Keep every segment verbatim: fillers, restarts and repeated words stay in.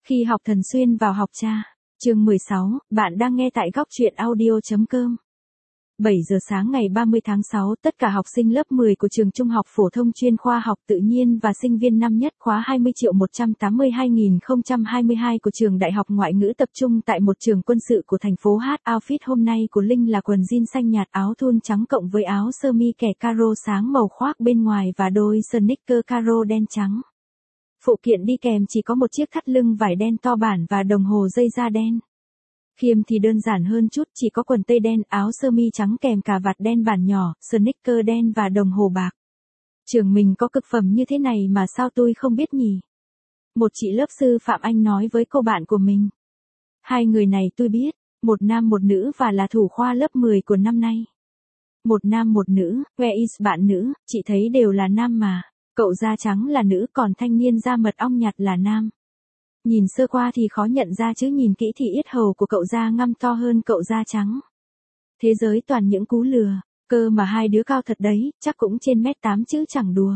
Khi học thần xuyên vào học cha. Chương mười sáu, bạn đang nghe tại góc truyện audio.com. bảy giờ sáng ngày ba mươi tháng sáu, tất cả học sinh lớp mười của trường Trung học phổ thông chuyên khoa học tự nhiên và sinh viên năm nhất khóa hai mươi triệu một trăm tám mươi hai nghìn không trăm hai mươi hai của trường Đại học Ngoại ngữ tập trung tại một trường quân sự của thành phố H. Outfit hôm nay của Linh là quần jean xanh nhạt, áo thun trắng cộng với áo sơ mi kẻ caro sáng màu khoác bên ngoài và đôi sneaker caro đen trắng. Phụ kiện đi kèm chỉ có một chiếc thắt lưng vải đen to bản và đồng hồ dây da đen. Khiêm thì đơn giản hơn chút, chỉ có quần tây đen, áo sơ mi trắng kèm cà vạt đen bản nhỏ, sneaker đen và đồng hồ bạc. Trường mình có cực phẩm như thế này mà sao tôi không biết nhỉ? Một chị lớp sư Phạm Anh nói với cô bạn của mình. Hai người này tôi biết, một nam một nữ và là thủ khoa lớp mười của năm nay. Một nam một nữ, where is bạn nữ, chị thấy đều là nam mà. Cậu da trắng là nữ còn thanh niên da mật ong nhạt là nam. Nhìn sơ qua thì khó nhận ra chứ nhìn kỹ thì yết hầu của cậu da ngăm to hơn cậu da trắng. Thế giới toàn những cú lừa, cơ mà hai đứa cao thật đấy, chắc cũng trên mét tám chứ chẳng đùa.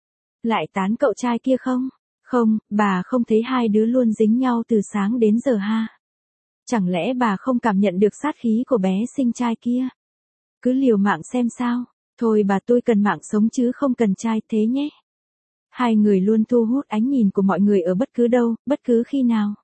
Lại tán cậu trai kia không? Không, bà không thấy hai đứa luôn dính nhau từ sáng đến giờ ha. Chẳng lẽ bà không cảm nhận được sát khí của bé xinh trai kia? Cứ liều mạng xem sao, thôi bà tôi cần mạng sống chứ không cần trai thế nhé. Hai người luôn thu hút ánh nhìn của mọi người ở bất cứ đâu, bất cứ khi nào.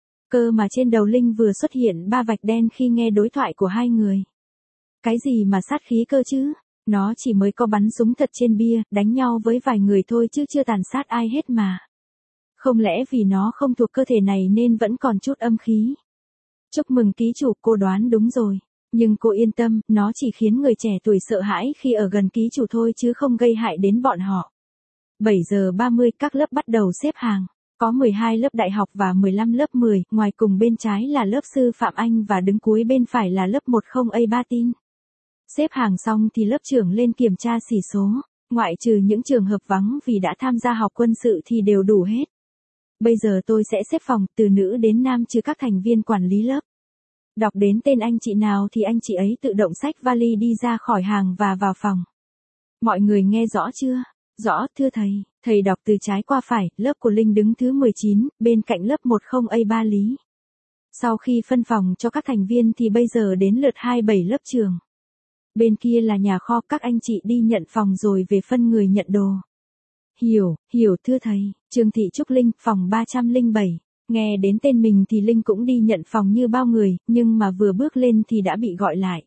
Cơ mà trên đầu Linh vừa xuất hiện ba vạch đen khi nghe đối thoại của hai người. Cái gì mà sát khí cơ chứ? Nó chỉ mới có bắn súng thật trên bia, đánh nhau với vài người thôi chứ chưa tàn sát ai hết mà. Không lẽ vì nó không thuộc cơ thể này nên vẫn còn chút âm khí? Chúc mừng ký chủ, cô đoán đúng rồi. Nhưng cô yên tâm, nó chỉ khiến người trẻ tuổi sợ hãi khi ở gần ký chủ thôi chứ không gây hại đến bọn họ. bảy giờ ba mươi các lớp bắt đầu xếp hàng. Có mười hai lớp đại học và mười lăm lớp mười, ngoài cùng bên trái là lớp sư Phạm Anh và đứng cuối bên phải là lớp mười A ba tin. Xếp hàng xong thì lớp trưởng lên kiểm tra xỉ số, ngoại trừ những trường hợp vắng vì đã tham gia học quân sự thì đều đủ hết. Bây giờ tôi sẽ xếp phòng từ nữ đến nam trừ các thành viên quản lý lớp. Đọc đến tên anh chị nào thì anh chị ấy tự động xách vali đi ra khỏi hàng và vào phòng. Mọi người nghe rõ chưa? Rõ, thưa thầy. Thầy đọc từ trái qua phải, lớp của Linh đứng thứ mười chín, bên cạnh lớp mười A ba Lý. Sau khi phân phòng cho các thành viên thì bây giờ đến lượt hai mươi bảy lớp trường. Bên kia là nhà kho, các anh chị đi nhận phòng rồi về phân người nhận đồ. Hiểu, hiểu thưa thầy. Trương Thị Trúc Linh, phòng ba trăm lẻ bảy. Nghe đến tên mình thì Linh cũng đi nhận phòng như bao người, nhưng mà vừa bước lên thì đã bị gọi lại.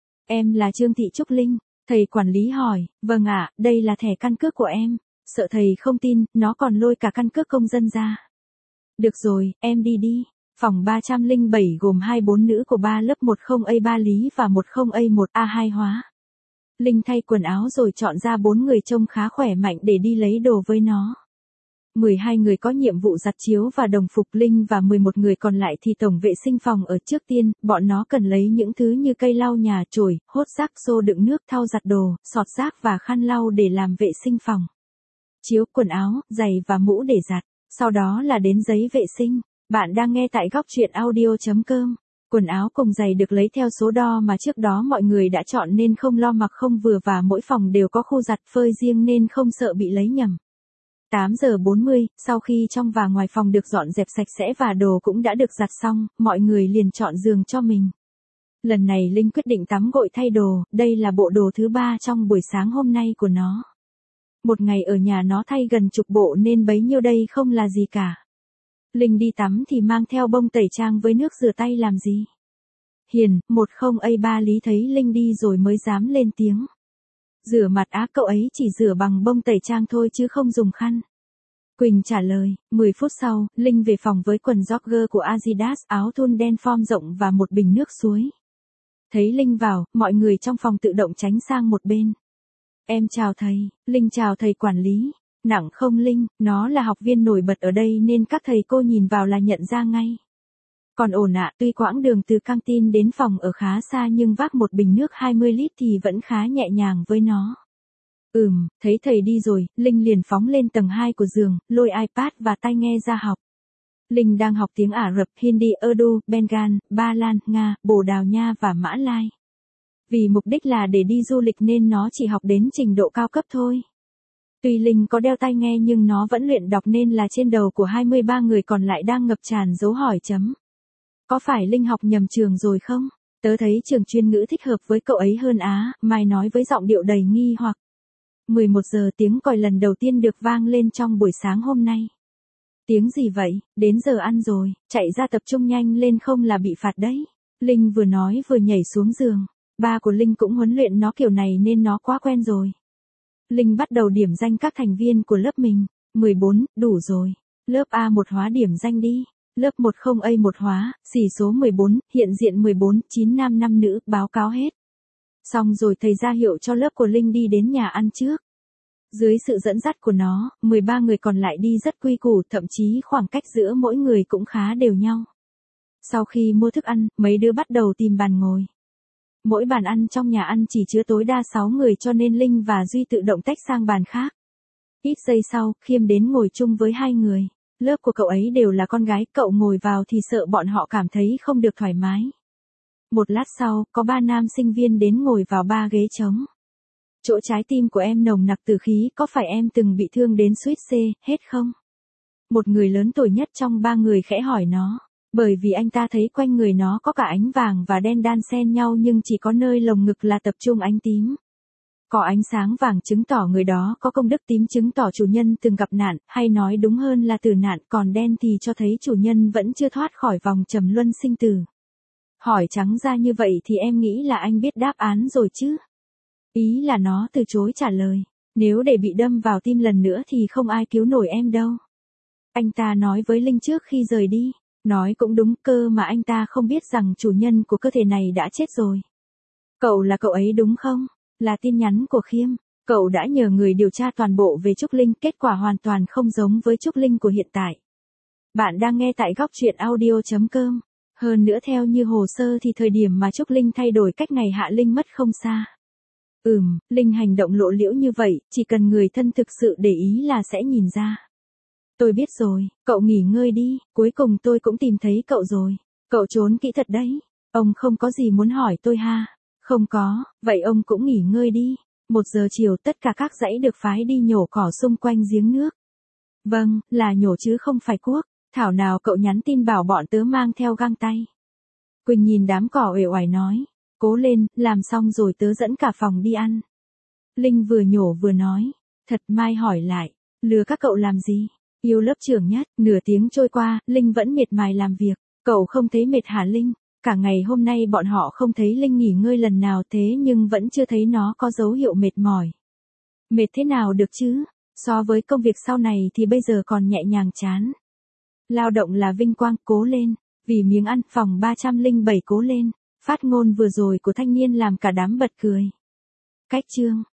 Em là Trương Thị Trúc Linh. Thầy quản lý hỏi, vâng ạ, đây là thẻ căn cước của em. Sợ thầy không tin, nó còn lôi cả căn cước công dân ra. Được rồi, em đi đi. Phòng ba trăm lẻ bảy gồm hai mươi bốn nữ của ba lớp mười A ba Lý và mười A một A hai Hóa. Linh thay quần áo rồi chọn ra bốn người trông khá khỏe mạnh để đi lấy đồ với nó. mười hai người có nhiệm vụ giặt chiếu và đồng phục. Linh và mười một người còn lại thì tổng vệ sinh phòng ở. Trước tiên, bọn nó cần lấy những thứ như cây lau nhà, chổi, hốt rác, xô đựng nước, thau giặt đồ, xọt rác và khăn lau để làm vệ sinh phòng. Chiếu, quần áo, giày và mũ để giặt. Sau đó là đến giấy vệ sinh. Bạn đang nghe tại góc truyện audio.com. Quần áo cùng giày được lấy theo số đo mà trước đó mọi người đã chọn nên không lo mặc không vừa và mỗi phòng đều có khu giặt phơi riêng nên không sợ bị lấy nhầm. tám giờ bốn mươi, sau khi trong và ngoài phòng được dọn dẹp sạch sẽ và đồ cũng đã được giặt xong, mọi người liền chọn giường cho mình. Lần này Linh quyết định tắm gội thay đồ, đây là bộ đồ thứ ba trong buổi sáng hôm nay của nó. Một ngày ở nhà nó thay gần chục bộ nên bấy nhiêu đây không là gì cả. Linh đi tắm thì mang theo bông tẩy trang với nước rửa tay làm gì? Hiền, mười A ba Lý thấy Linh đi rồi mới dám lên tiếng. Rửa mặt á, cậu ấy chỉ rửa bằng bông tẩy trang thôi chứ không dùng khăn. Quỳnh trả lời. mười phút sau, Linh về phòng với quần jogger của Adidas, áo thun đen form rộng và một bình nước suối. Thấy Linh vào, mọi người trong phòng tự động tránh sang một bên. Em chào thầy. Linh chào thầy quản lý. Nặng không Linh, nó là học viên nổi bật ở đây nên các thầy cô nhìn vào là nhận ra ngay. Còn ổn ạ, tuy quãng đường từ căng tin đến phòng ở khá xa nhưng vác một bình nước hai mươi lít thì vẫn khá nhẹ nhàng với nó. Ừm, thấy thầy đi rồi, Linh liền phóng lên tầng hai của giường, lôi iPad và tai nghe ra học. Linh đang học tiếng Ả Rập, Hindi, Urdu, Bengal, Ba Lan, Nga, Bồ Đào Nha và Mã Lai. Vì mục đích là để đi du lịch nên nó chỉ học đến trình độ cao cấp thôi. Tuy Linh có đeo tai nghe nhưng nó vẫn luyện đọc nên là trên đầu của hai mươi ba người còn lại đang ngập tràn dấu hỏi chấm. Có phải Linh học nhầm trường rồi không? Tớ thấy trường chuyên ngữ thích hợp với cậu ấy hơn á, Mai nói với giọng điệu đầy nghi hoặc. mười một giờ tiếng còi lần đầu tiên được vang lên trong buổi sáng hôm nay. Tiếng gì vậy, đến giờ ăn rồi, chạy ra tập trung nhanh lên không là bị phạt đấy. Linh vừa nói vừa nhảy xuống giường. Ba của Linh cũng huấn luyện nó kiểu này nên nó quá quen rồi. Linh bắt đầu điểm danh các thành viên của lớp mình. mười bốn, đủ rồi. Lớp A một hóa điểm danh đi. Lớp một không A một hóa, xỉ số mười bốn, hiện diện mười bốn, chín nam năm nữ, báo cáo hết. Xong rồi thầy ra hiệu cho lớp của Linh đi đến nhà ăn trước. Dưới sự dẫn dắt của nó, mười ba người còn lại đi rất quy củ, thậm chí khoảng cách giữa mỗi người cũng khá đều nhau. Sau khi mua thức ăn, mấy đứa bắt đầu tìm bàn ngồi. Mỗi bàn ăn trong nhà ăn chỉ chứa tối đa sáu người cho nên Linh và Duy tự động tách sang bàn khác. Ít giây sau, Khiêm đến ngồi chung với hai người. Lớp của cậu ấy đều là con gái, cậu ngồi vào thì sợ bọn họ cảm thấy không được thoải mái. Một lát sau, có ba nam sinh viên đến ngồi vào ba ghế trống. Chỗ trái tim của em nồng nặc tử khí, có phải em từng bị thương đến suýt xê, hết không? Một người lớn tuổi nhất trong ba người khẽ hỏi nó. Bởi vì anh ta thấy quanh người nó có cả ánh vàng và đen đan xen nhau nhưng chỉ có nơi lồng ngực là tập trung ánh tím. Có ánh sáng vàng chứng tỏ người đó có công đức, tím chứng tỏ chủ nhân từng gặp nạn, hay nói đúng hơn là tử nạn, còn đen thì cho thấy chủ nhân vẫn chưa thoát khỏi vòng trầm luân sinh tử. Hỏi trắng ra như vậy thì em nghĩ là anh biết đáp án rồi chứ? Ý là nó từ chối trả lời. Nếu để bị đâm vào tim lần nữa thì không ai cứu nổi em đâu. Anh ta nói với Linh trước khi rời đi. Nói cũng đúng, cơ mà anh ta không biết rằng chủ nhân của cơ thể này đã chết rồi. Cậu là cậu ấy đúng không? Là tin nhắn của Khiêm. Cậu đã nhờ người điều tra toàn bộ về Trúc Linh, kết quả hoàn toàn không giống với Trúc Linh của hiện tại. Bạn đang nghe tại góc truyện audio chấm com. Hơn nữa theo như hồ sơ thì thời điểm mà Trúc Linh thay đổi cách ngày Hạ Linh mất không xa. Ừm, Linh hành động lộ liễu như vậy, chỉ cần người thân thực sự để ý là sẽ nhìn ra. Tôi biết rồi, cậu nghỉ ngơi đi, cuối cùng tôi cũng tìm thấy cậu rồi. Cậu trốn kỹ thật đấy. Ông không có gì muốn hỏi tôi ha? Không có, vậy ông cũng nghỉ ngơi đi. Một giờ chiều tất cả các dãy được phái đi nhổ cỏ xung quanh giếng nước. Vâng, là nhổ chứ không phải cuốc. Thảo nào cậu nhắn tin bảo bọn tớ mang theo găng tay. Quỳnh nhìn đám cỏ uể oải nói. Cố lên, làm xong rồi tớ dẫn cả phòng đi ăn. Linh vừa nhổ vừa nói. Thật Mai hỏi lại, lừa các cậu làm gì? Yêu lớp trưởng nhất, nửa tiếng trôi qua, Linh vẫn miệt mài làm việc. Cậu không thấy mệt hả Linh? Cả ngày hôm nay bọn họ không thấy Linh nghỉ ngơi lần nào thế nhưng vẫn chưa thấy nó có dấu hiệu mệt mỏi. Mệt thế nào được chứ? So với công việc sau này thì bây giờ còn nhẹ nhàng chán. Lao động là vinh quang, cố lên. Vì miếng ăn, phòng ba trăm lẻ bảy cố lên. Phát ngôn vừa rồi của thanh niên làm cả đám bật cười. Cách chương